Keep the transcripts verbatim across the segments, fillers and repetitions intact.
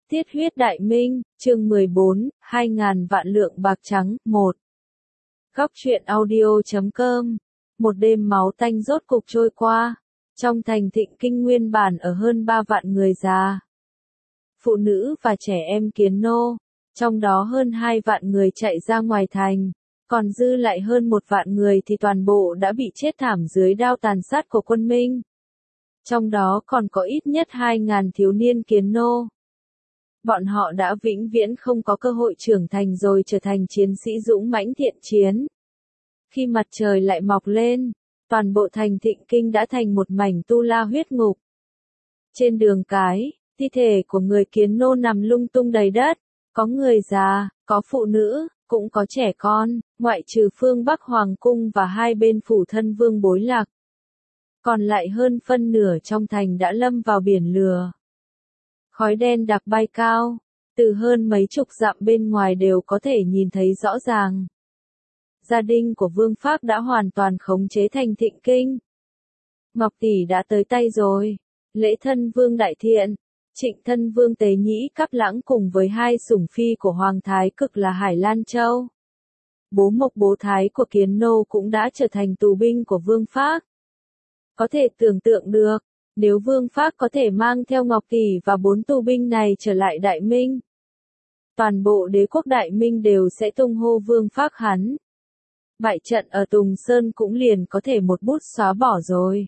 Tiết huyết đại minh, chương mười bốn, hai ngàn vạn lượng bạc trắng, một. Góc truyện audio chấm com. Một đêm máu tanh rốt cục trôi qua. Trong thành Thịnh Kinh nguyên bản ở hơn ba vạn người già, phụ nữ và trẻ em kiến nô, trong đó hơn hai vạn người chạy ra ngoài thành, còn dư lại hơn một vạn người thì toàn bộ đã bị chết thảm dưới đao tàn sát của quân Minh. Trong đó còn có ít nhất hai ngàn thiếu niên kiến nô. Bọn họ đã vĩnh viễn không có cơ hội trưởng thành rồi trở thành chiến sĩ dũng mãnh thiện chiến. Khi mặt trời lại mọc lên, toàn bộ thành Thịnh Kinh đã thành một mảnh tu la huyết ngục. Trên đường cái, thi thể của người kiến nô nằm lung tung đầy đất, có người già, có phụ nữ, cũng có trẻ con, ngoại trừ phương Bắc Hoàng cung và hai bên phủ thân vương Bối Lạc. Còn lại hơn phân nửa trong thành đã lâm vào biển lửa. Khói đen đặc bay cao, từ hơn mấy chục dặm bên ngoài đều có thể nhìn thấy rõ ràng. Gia đình của Vương Phác đã hoàn toàn khống chế thành Thịnh Kinh. Ngọc tỷ đã tới tay rồi. Lễ thân vương đại thiện, Trịnh thân vương Tế Nhĩ Cáp Lãng cùng với hai sủng phi của Hoàng Thái Cực là Hải Lan Châu. Bố Mộc bố Thái của Kiến Nô cũng đã trở thành tù binh của Vương Phác. Có thể tưởng tượng được, nếu Vương Phác có thể mang theo Ngọc tỷ và bốn tù binh này trở lại Đại Minh, toàn bộ đế quốc Đại Minh đều sẽ tung hô Vương Phác hắn. Bại trận ở Tùng Sơn cũng liền có thể một bút xóa bỏ rồi.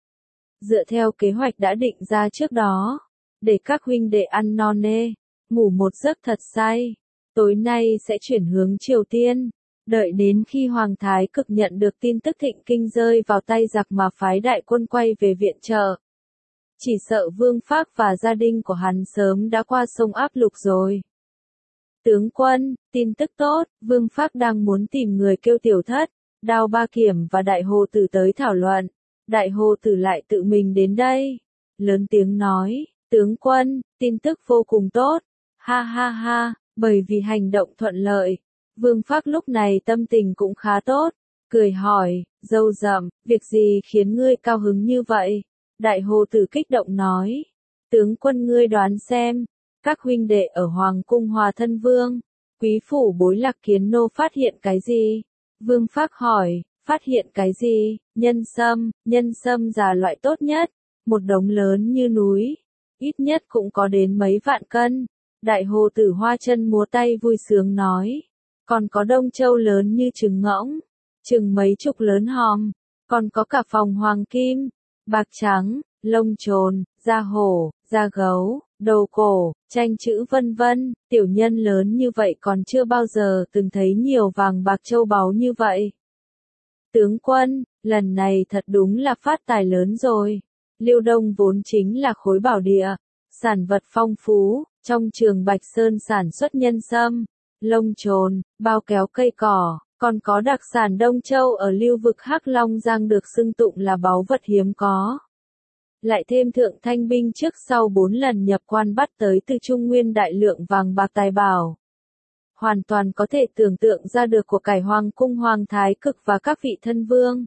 Dựa theo kế hoạch đã định ra trước đó, để các huynh đệ ăn no nê, ngủ một giấc thật say, tối nay sẽ chuyển hướng Triều Tiên, đợi đến khi Hoàng Thái Cực nhận được tin tức Thịnh Kinh rơi vào tay giặc mà phái đại quân quay về viện trợ. Chỉ sợ Vương Phác và gia đình của hắn sớm đã qua sông áp lục rồi. Tướng quân, tin tức tốt, Vương Phác đang muốn tìm người kêu Tiểu Thất, Đao Ba Kiểm và Đại Hồ Tử tới thảo luận. Đại Hồ Tử lại tự mình đến đây. Lớn tiếng nói, tướng quân, tin tức vô cùng tốt. Ha ha ha, bởi vì hành động thuận lợi. Vương Phác lúc này tâm tình cũng khá tốt. Cười hỏi, dâu rậm, việc gì khiến ngươi cao hứng như vậy? Đại Hồ Tử kích động nói, tướng quân ngươi đoán xem. Các huynh đệ ở Hoàng cung Hòa Thân Vương, quý phủ Bối Lạc Kiến Nô phát hiện cái gì? Vương Phác hỏi, phát hiện cái gì? Nhân sâm, nhân sâm già loại tốt nhất, một đống lớn như núi, ít nhất cũng có đến mấy vạn cân. Đại Hồ Tử hoa chân múa tay vui sướng nói, còn có Đông Châu lớn như trứng ngỗng, chừng mấy chục lớn hòm, còn có cả phòng hoàng kim, bạc trắng, lông trồn, da hổ, da gấu, đầu cổ, tranh chữ vân vân, tiểu nhân lớn như vậy còn chưa bao giờ từng thấy nhiều vàng bạc châu báu như vậy. Tướng quân, lần này thật đúng là phát tài lớn rồi. Liêu Đông vốn chính là khối bảo địa, sản vật phong phú, trong trường Bạch Sơn sản xuất nhân sâm, lông trồn, bao kéo cây cỏ, còn có đặc sản Đông Châu ở lưu vực Hắc Long Giang được xưng tụng là báu vật hiếm có. Lại thêm Thượng Thanh binh trước sau bốn lần nhập quan bắt tới từ Trung Nguyên đại lượng vàng bạc tài bảo. Hoàn toàn có thể tưởng tượng ra được của cải Hoàng cung Hoàng Thái Cực và các vị thân vương.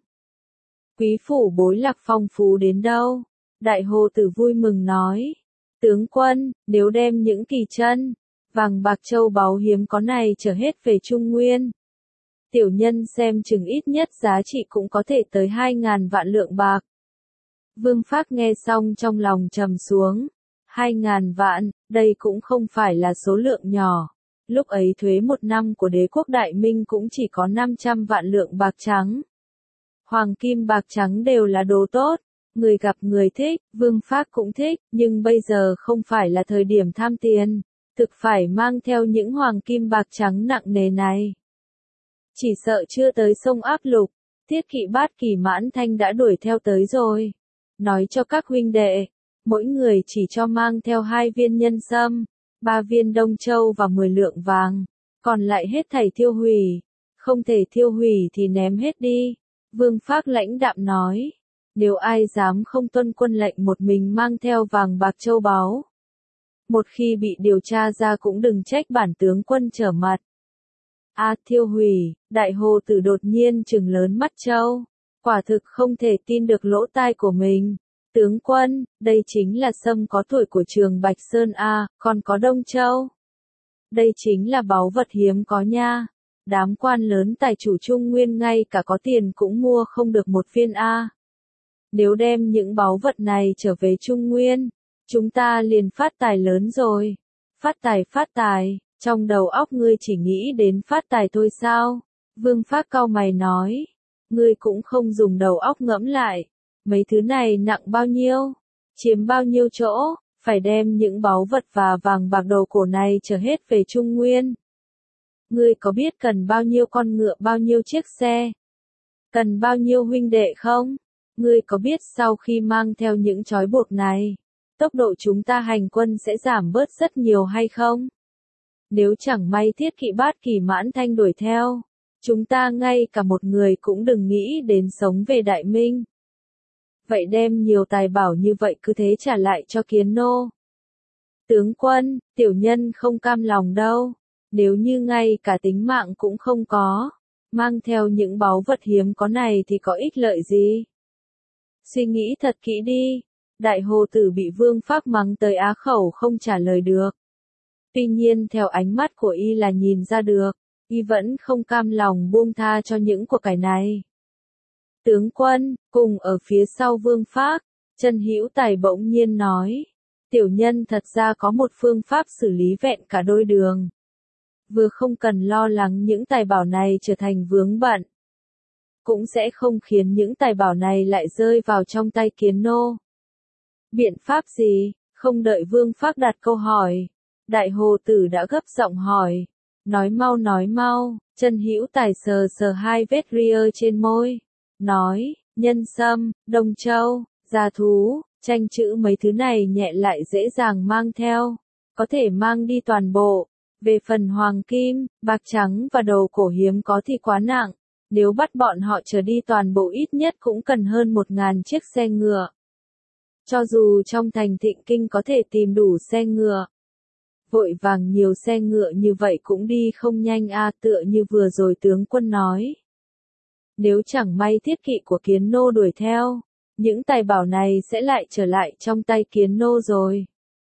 Quý phủ Bối Lạc phong phú đến đâu? Đại Hồ Tử vui mừng nói, tướng quân, nếu đem những kỳ chân, vàng bạc châu báu hiếm có này trở hết về Trung Nguyên, tiểu nhân xem chừng ít nhất giá trị cũng có thể tới hai ngàn vạn lượng bạc. Vương Phác nghe xong trong lòng trầm xuống, hai ngàn vạn, đây cũng không phải là số lượng nhỏ. Lúc ấy thuế một năm của đế quốc Đại Minh cũng chỉ có năm trăm vạn lượng bạc trắng. Hoàng kim bạc trắng đều là đồ tốt, người gặp người thích, Vương Phác cũng thích, nhưng bây giờ không phải là thời điểm tham tiền, thực phải mang theo những hoàng kim bạc trắng nặng nề này. Chỉ sợ chưa tới sông áp lục, Thiết Kỵ Bát Kỳ Mãn Thanh đã đuổi theo tới rồi. Nói cho các huynh đệ, mỗi người chỉ cho mang theo hai viên nhân sâm, ba viên Đông Châu và mười lượng vàng, còn lại hết thảy thiêu hủy, không thể thiêu hủy thì ném hết đi. Vương Phác lãnh đạm nói, nếu ai dám không tuân quân lệnh một mình mang theo vàng bạc châu báu, một khi bị điều tra ra cũng đừng trách bản tướng quân trở mặt. A à, thiêu hủy, Đại Hồ Tử đột nhiên trừng lớn mắt châu, quả thực không thể tin được lỗ tai của mình. Tướng quân, đây chính là sâm có tuổi của Trường Bạch Sơn a, còn có Đông Châu. Đây chính là báu vật hiếm có nha. Đám quan lớn tài chủ Trung Nguyên ngay cả có tiền cũng mua không được một viên a. Nếu đem những báu vật này trở về Trung Nguyên, chúng ta liền phát tài lớn rồi. Phát tài phát tài, trong đầu óc ngươi chỉ nghĩ đến phát tài thôi sao? Vương Phác cau mày nói, ngươi cũng không dùng đầu óc ngẫm lại. Mấy thứ này nặng bao nhiêu? Chiếm bao nhiêu chỗ? Phải đem những báu vật và vàng bạc đồ cổ này trở hết về Trung Nguyên. Ngươi có biết cần bao nhiêu con ngựa, bao nhiêu chiếc xe? Cần bao nhiêu huynh đệ không? Ngươi có biết sau khi mang theo những trói buộc này, tốc độ chúng ta hành quân sẽ giảm bớt rất nhiều hay không? Nếu chẳng may Thiết Kỵ Bát Kỳ Mãn Thanh đuổi theo, chúng ta ngay cả một người cũng đừng nghĩ đến sống về Đại Minh. Vậy đem nhiều tài bảo như vậy cứ thế trả lại cho Kiến Nô. Tướng quân, tiểu nhân không cam lòng đâu. Nếu như ngay cả tính mạng cũng không có, mang theo những báu vật hiếm có này thì có ích lợi gì? Suy nghĩ thật kỹ đi. Đại hồ tử bị Vương Phác mắng tới á khẩu không trả lời được. Tuy nhiên theo ánh mắt của y là nhìn ra được, y vẫn không cam lòng buông tha cho những của cải này. Tướng quân, cùng ở phía sau Vương Phác, Chân Hữu Tài bỗng nhiên nói, tiểu nhân thật ra có một phương pháp xử lý vẹn cả đôi đường. Vừa không cần lo lắng những tài bảo này trở thành vướng bận, cũng sẽ không khiến những tài bảo này lại rơi vào trong tay Kiến Nô. Biện pháp gì? Không đợi Vương Phác đặt câu hỏi, Đại hồ tử đã gấp giọng hỏi, nói mau nói mau. Chân Hữu Tài sờ sờ hai vết ria trên môi, nói, nhân sâm, Đông Châu, gia thú, tranh chữ mấy thứ này nhẹ lại dễ dàng mang theo, có thể mang đi toàn bộ. Về phần hoàng kim, bạc trắng và đồ cổ hiếm có thì quá nặng, nếu bắt bọn họ trở đi toàn bộ ít nhất cũng cần hơn một ngàn chiếc xe ngựa. Cho dù trong thành Thịnh Kinh có thể tìm đủ xe ngựa, vội vàng nhiều xe ngựa như vậy cũng đi không nhanh a, tựa như vừa rồi tướng quân nói. Nếu chẳng may Thiết Kỵ của Kiến Nô đuổi theo, những tài bảo này sẽ lại trở lại trong tay Kiến Nô rồi.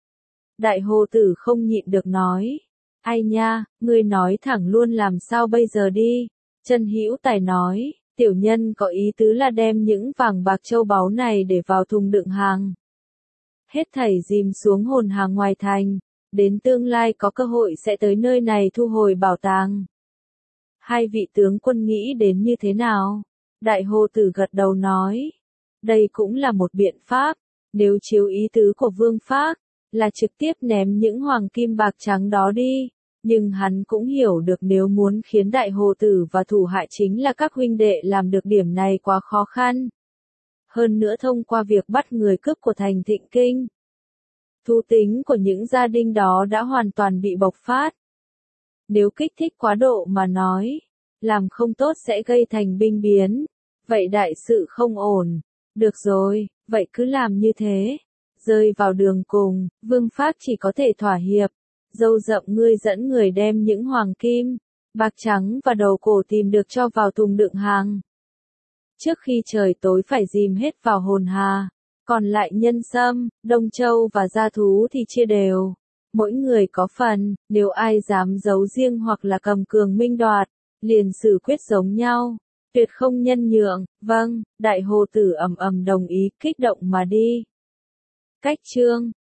Đại hồ tử không nhịn được nói, ai nha, ngươi nói thẳng luôn làm sao bây giờ đi. Chân Hữu Tài nói, tiểu nhân có ý tứ là đem những vàng bạc châu báu này để vào thùng đựng hàng. Hết thảy dìm xuống hồn hàng ngoài thành, đến tương lai có cơ hội sẽ tới nơi này thu hồi bảo tàng. Hai vị tướng quân nghĩ đến như thế nào? Đại hồ tử gật đầu nói, đây cũng là một biện pháp, nếu chiếu ý tứ của Vương Phác, là trực tiếp ném những hoàng kim bạc trắng đó đi. Nhưng hắn cũng hiểu được nếu muốn khiến đại hồ tử và thủ hạ chính là các huynh đệ làm được điểm này quá khó khăn. Hơn nữa thông qua việc bắt người cướp của thành Thịnh Kinh, thú tính của những gia đình đó đã hoàn toàn bị bộc phát. Nếu kích thích quá độ mà nói, làm không tốt sẽ gây thành binh biến, vậy đại sự không ổn. Được rồi, vậy cứ làm như thế. Rơi vào đường cùng, Vương Phác chỉ có thể thỏa hiệp. Dâu rậm ngươi dẫn người đem những hoàng kim, bạc trắng và đồ cổ tìm được cho vào thùng đựng hàng. Trước khi trời tối phải dìm hết vào hồn hà, còn lại nhân sâm, Đông Châu và gia thú thì chia đều. Mỗi người có phần, nếu ai dám giấu riêng hoặc là cầm cường minh đoạt, liền xử quyết giống nhau, tuyệt không nhân nhượng. Vâng, đại hồ tử ầm ầm đồng ý, kích động mà đi. Cách chương